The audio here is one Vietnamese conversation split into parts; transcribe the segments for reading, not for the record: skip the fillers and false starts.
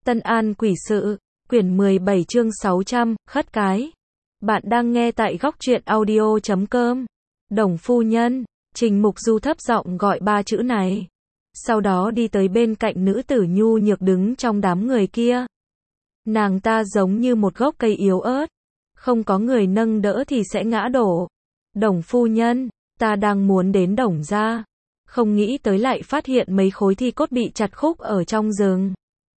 Tân An Quỷ Sự, quyển 17 chương 600, khất cái. Bạn đang nghe tại góc truyện audio.com. Đồng phu nhân, Trình Mục Du thấp giọng gọi ba chữ này. Sau đó đi tới bên cạnh nữ tử nhu nhược đứng trong đám người kia. Nàng ta giống như một gốc cây yếu ớt. Không có người nâng đỡ thì sẽ ngã đổ. Đồng phu nhân, ta đang muốn đến Đồng gia. Không nghĩ tới lại phát hiện mấy khối thi cốt bị chặt khúc ở trong rừng.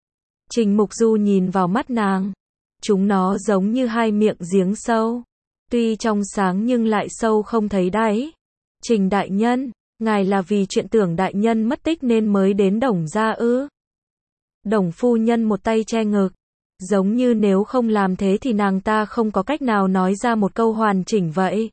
Trình Mục Du nhìn vào mắt nàng. Chúng nó giống như hai miệng giếng sâu. Tuy trong sáng nhưng lại sâu không thấy đáy. Trình đại nhân, ngài là vì chuyện Tưởng đại nhân mất tích nên mới đến Đồng gia ư? Đồng phu nhân một tay che ngực. Giống như nếu không làm thế thì nàng ta không có cách nào nói ra một câu hoàn chỉnh vậy.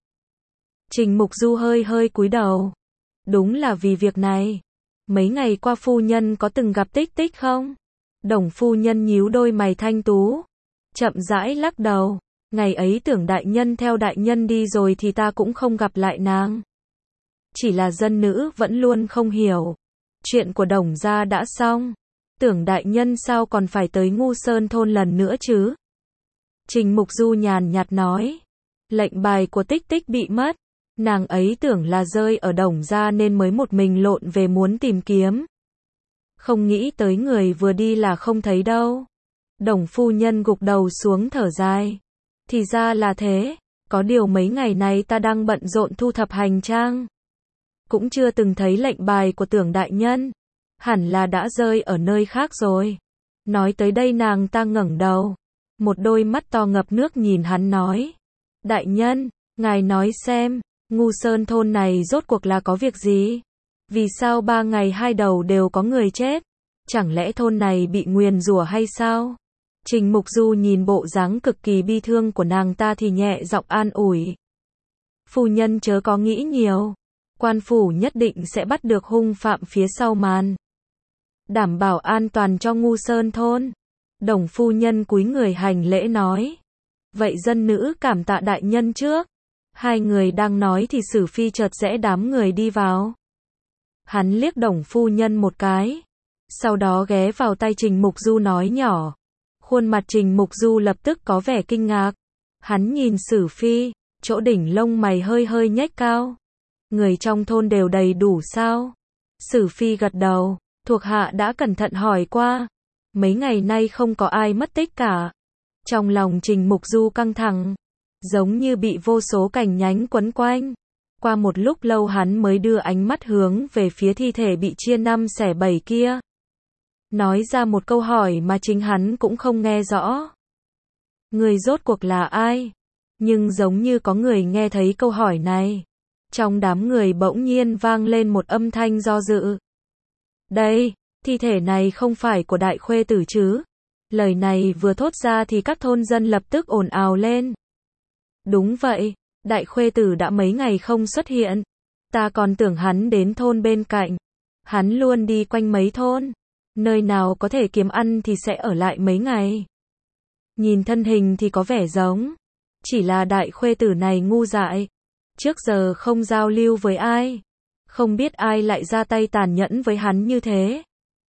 Trình Mục Du hơi hơi cúi đầu. Đúng là vì việc này. Mấy ngày qua phu nhân có từng gặp Tích Tích không? Đồng phu nhân nhíu đôi mày thanh tú. Chậm rãi lắc đầu. Ngày ấy Tưởng đại nhân theo đại nhân đi rồi thì ta cũng không gặp lại nàng. Chỉ là dân nữ vẫn luôn không hiểu. Chuyện của Đồng gia đã xong. Tưởng đại nhân sao còn phải tới Ngu Sơn thôn lần nữa chứ? Trình Mục Du nhàn nhạt nói. Lệnh bài của Tích Tích bị mất. Nàng ấy tưởng là rơi ở Đồng gia nên mới một mình lộn về muốn tìm kiếm. Không nghĩ tới người vừa đi là không thấy đâu. Đồng phu nhân gục đầu xuống thở dài. Thì ra là thế. Có điều mấy ngày này ta đang bận rộn thu thập hành trang. Cũng chưa từng thấy lệnh bài của Tưởng đại nhân. Hẳn là đã rơi ở nơi khác rồi. Nói tới đây nàng ta ngẩng đầu. Một đôi mắt to ngập nước nhìn hắn nói. Đại nhân, ngài nói xem, Ngu Sơn thôn này rốt cuộc là có việc gì? Vì sao 3 ngày 2 đầu đều có người chết? Chẳng lẽ thôn này bị nguyền rủa hay sao? Trình Mục Du nhìn bộ dáng cực kỳ bi thương của nàng ta thì nhẹ giọng an ủi. Phu nhân chớ có nghĩ nhiều. Quan phủ nhất định sẽ bắt được hung phạm phía sau màn. Đảm bảo an toàn cho Ngu Sơn thôn. Đồng phu nhân cúi người hành lễ nói. Vậy dân nữ cảm tạ đại nhân trước. Hai người đang nói thì Sử Phi chợt rẽ đám người đi vào. Hắn liếc Đồng phu nhân một cái. Sau đó ghé vào tay Trình Mục Du nói nhỏ. Khuôn mặt Trình Mục Du lập tức có vẻ kinh ngạc. Hắn nhìn Sử Phi, chỗ đỉnh lông mày hơi hơi nhếch cao. Người trong thôn đều đầy đủ sao? Sử Phi gật đầu, thuộc hạ đã cẩn thận hỏi qua. Mấy ngày nay không có ai mất tích cả. Trong lòng Trình Mục Du căng thẳng, giống như bị vô số cành nhánh quấn quanh. Qua một lúc lâu hắn mới đưa ánh mắt hướng về phía thi thể bị chia 5 xẻ 7 kia. Nói ra một câu hỏi mà chính hắn cũng không nghe rõ. Người rốt cuộc là ai? Nhưng giống như có người nghe thấy câu hỏi này. Trong đám người bỗng nhiên vang lên một âm thanh do dự. Đây, thi thể này không phải của đại khuê tử chứ? Lời này vừa thốt ra thì các thôn dân lập tức ồn ào lên. Đúng vậy, đại khuê tử đã mấy ngày không xuất hiện. Ta còn tưởng hắn đến thôn bên cạnh. Hắn luôn đi quanh mấy thôn. Nơi nào có thể kiếm ăn thì sẽ ở lại mấy ngày. Nhìn thân hình thì có vẻ giống. Chỉ là đại khuê tử này ngu dại. Trước giờ không giao lưu với ai. Không biết ai lại ra tay tàn nhẫn với hắn như thế.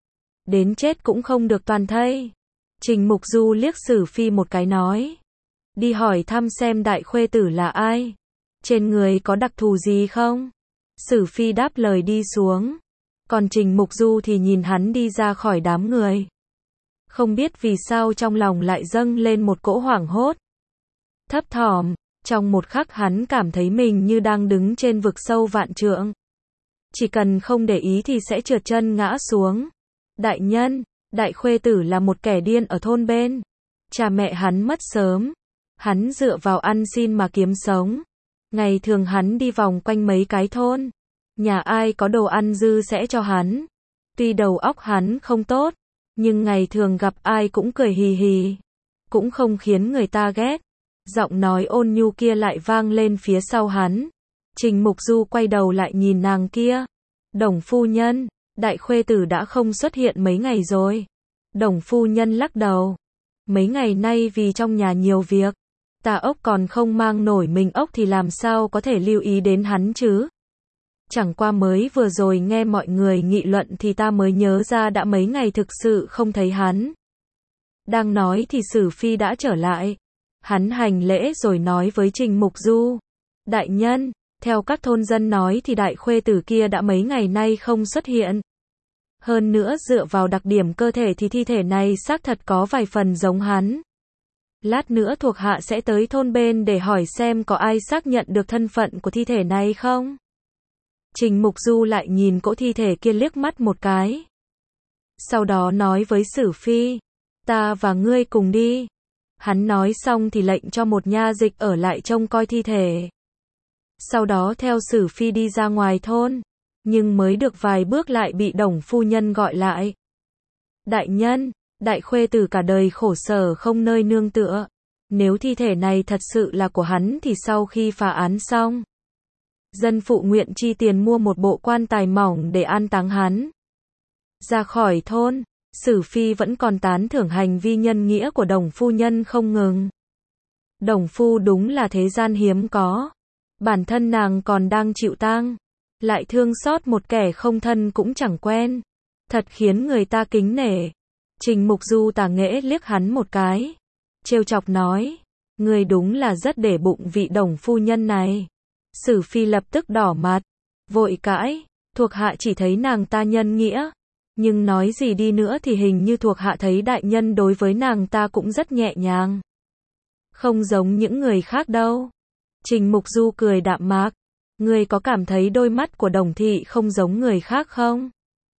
Đến chết cũng không được toàn thây. Trình Mục Du liếc Sử Phi một cái nói. Đi hỏi thăm xem đại khuê tử là ai. Trên người có đặc thù gì không? Sử Phi đáp lời đi xuống. Còn Trình Mục Du thì nhìn hắn đi ra khỏi đám người. Không biết vì sao trong lòng lại dâng lên một cỗ hoảng hốt. Thấp thỏm, trong một khắc hắn cảm thấy mình như đang đứng trên vực sâu vạn trượng. Chỉ cần không để ý thì sẽ trượt chân ngã xuống. Đại nhân, đại khuê tử là một kẻ điên ở thôn bên. Cha mẹ hắn mất sớm. Hắn dựa vào ăn xin mà kiếm sống. Ngày thường hắn đi vòng quanh mấy cái thôn. Nhà ai có đồ ăn dư sẽ cho hắn. Tuy đầu óc hắn không tốt, nhưng ngày thường gặp ai cũng cười hì hì. Cũng không khiến người ta ghét. Giọng nói ôn nhu kia lại vang lên phía sau hắn. Trình Mục Du quay đầu lại nhìn nàng kia. Đồng phu nhân, đại khuê tử đã không xuất hiện mấy ngày rồi. Đồng phu nhân lắc đầu. Mấy ngày nay vì trong nhà nhiều việc. Tà ốc còn không mang nổi mình ốc thì làm sao có thể lưu ý đến hắn chứ? Chẳng qua mới vừa rồi nghe mọi người nghị luận thì ta mới nhớ ra đã mấy ngày thực sự không thấy hắn. Đang nói thì Sử Phi đã trở lại. Hắn hành lễ rồi nói với Trình Mục Du. Đại nhân, theo các thôn dân nói thì đại khuê tử kia đã mấy ngày nay không xuất hiện. Hơn nữa dựa vào đặc điểm cơ thể thì thi thể này xác thật có vài phần giống hắn. Lát nữa thuộc hạ sẽ tới thôn bên để hỏi xem có ai xác nhận được thân phận của thi thể này không. Trình Mục Du lại nhìn cỗ thi thể kia liếc mắt một cái. Sau đó nói với Sử Phi, ta và ngươi cùng đi. Hắn nói xong thì lệnh cho một nha dịch ở lại trông coi thi thể. Sau đó theo Sử Phi đi ra ngoài thôn, nhưng mới được vài bước lại bị Đồng phu nhân gọi lại. Đại nhân, đại khuê tử cả đời khổ sở không nơi nương tựa. Nếu thi thể này thật sự là của hắn thì sau khi phá án xong, dân phụ nguyện chi tiền mua một bộ quan tài mỏng để an táng hắn. Ra khỏi thôn, Sử Phi vẫn còn tán thưởng hành vi nhân nghĩa của Đồng phu nhân không ngừng. Đồng phu đúng là thế gian hiếm có. Bản thân nàng còn đang chịu tang, lại thương xót một kẻ không thân cũng chẳng quen. Thật khiến người ta kính nể. Trình Mục Du tà nghễ liếc hắn một cái, trêu chọc nói, người đúng là rất để bụng vị Đồng phu nhân này. Sử Phi lập tức đỏ mặt, vội cãi, thuộc hạ chỉ thấy nàng ta nhân nghĩa. Nhưng nói gì đi nữa thì hình như thuộc hạ thấy đại nhân đối với nàng ta cũng rất nhẹ nhàng. Không giống những người khác đâu. Trình Mục Du cười đạm mạc. Ngươi có cảm thấy đôi mắt của Đồng thị không giống người khác không?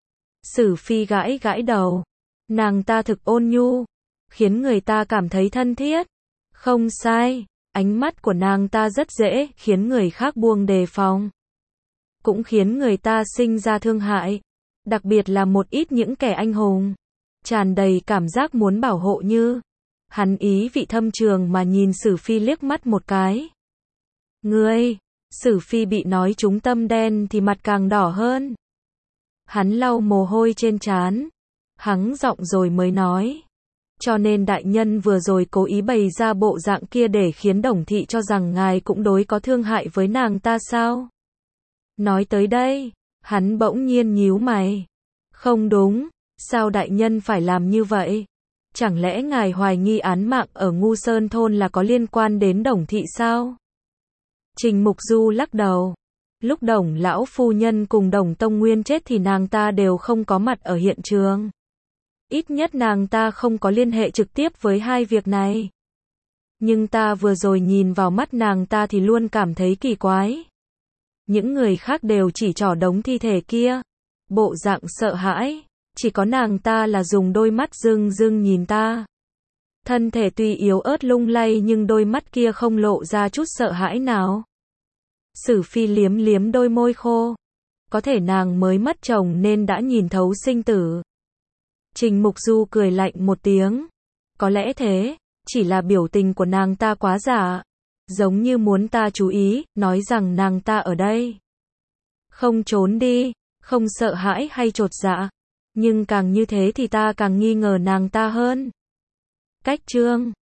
Sử Phi gãi gãi đầu. Nàng ta thực ôn nhu, khiến người ta cảm thấy thân thiết. Không sai, ánh mắt của nàng ta rất dễ khiến người khác buông đề phòng. Cũng khiến người ta sinh ra thương hại. Đặc biệt là một ít những kẻ anh hùng, tràn đầy cảm giác muốn bảo hộ như. Hắn ý vị thâm trường mà nhìn Sử Phi liếc mắt một cái. Ngươi, Sử Phi bị nói trúng tâm đen thì mặt càng đỏ hơn. Hắn lau mồ hôi trên trán, hắng giọng rồi mới nói. Cho nên đại nhân vừa rồi cố ý bày ra bộ dạng kia để khiến Đồng thị cho rằng ngài cũng đối có thương hại với nàng ta sao? Nói tới đây, hắn bỗng nhiên nhíu mày. Không đúng, sao đại nhân phải làm như vậy? Chẳng lẽ ngài hoài nghi án mạng ở Ngu Sơn thôn là có liên quan đến Đồng thị sao? Trình Mục Du lắc đầu. Lúc Đồng lão phu nhân cùng Đồng Tông Nguyên chết thì nàng ta đều không có mặt ở hiện trường. Ít nhất nàng ta không có liên hệ trực tiếp với hai việc này. Nhưng ta vừa rồi nhìn vào mắt nàng ta thì luôn cảm thấy kỳ quái. Những người khác đều chỉ trỏ đống thi thể kia, bộ dạng sợ hãi, chỉ có nàng ta là dùng đôi mắt rưng rưng nhìn ta. Thân thể tuy yếu ớt lung lay nhưng đôi mắt kia không lộ ra chút sợ hãi nào. Sử Phi liếm liếm đôi môi khô. Có thể nàng mới mất chồng nên đã nhìn thấu sinh tử. Trình Mục Du cười lạnh một tiếng. Có lẽ thế, chỉ là biểu tình của nàng ta quá giả. Giống như muốn ta chú ý, nói rằng nàng ta ở đây. Không trốn đi, không sợ hãi hay chột dạ. Nhưng càng như thế thì ta càng nghi ngờ nàng ta hơn. Cách chương